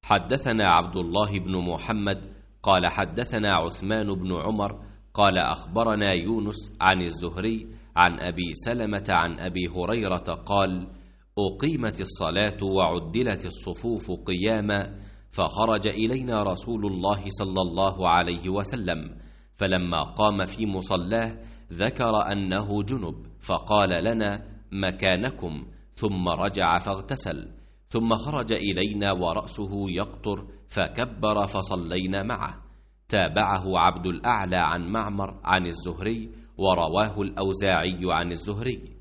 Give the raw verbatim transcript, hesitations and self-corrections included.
حدثنا عبد الله بن محمد قال حدثنا عثمان بن عمر قال أخبرنا يونس عن الزهري عن أبي سلمة عن أبي هريرة قال: أقيمت الصلاة وعدلت الصفوف قياما، فخرج إلينا رسول الله صلى الله عليه وسلم، فلما قام في مصلاه ذكر أنه جنب، فقال لنا: مكانكم، ثم رجع فاغتسل، ثم خرج إلينا ورأسه يقطر فكبر فصلينا معه. تابعه عبد الأعلى عن معمر عن الزهري، ورواه الأوزاعي عن الزهري.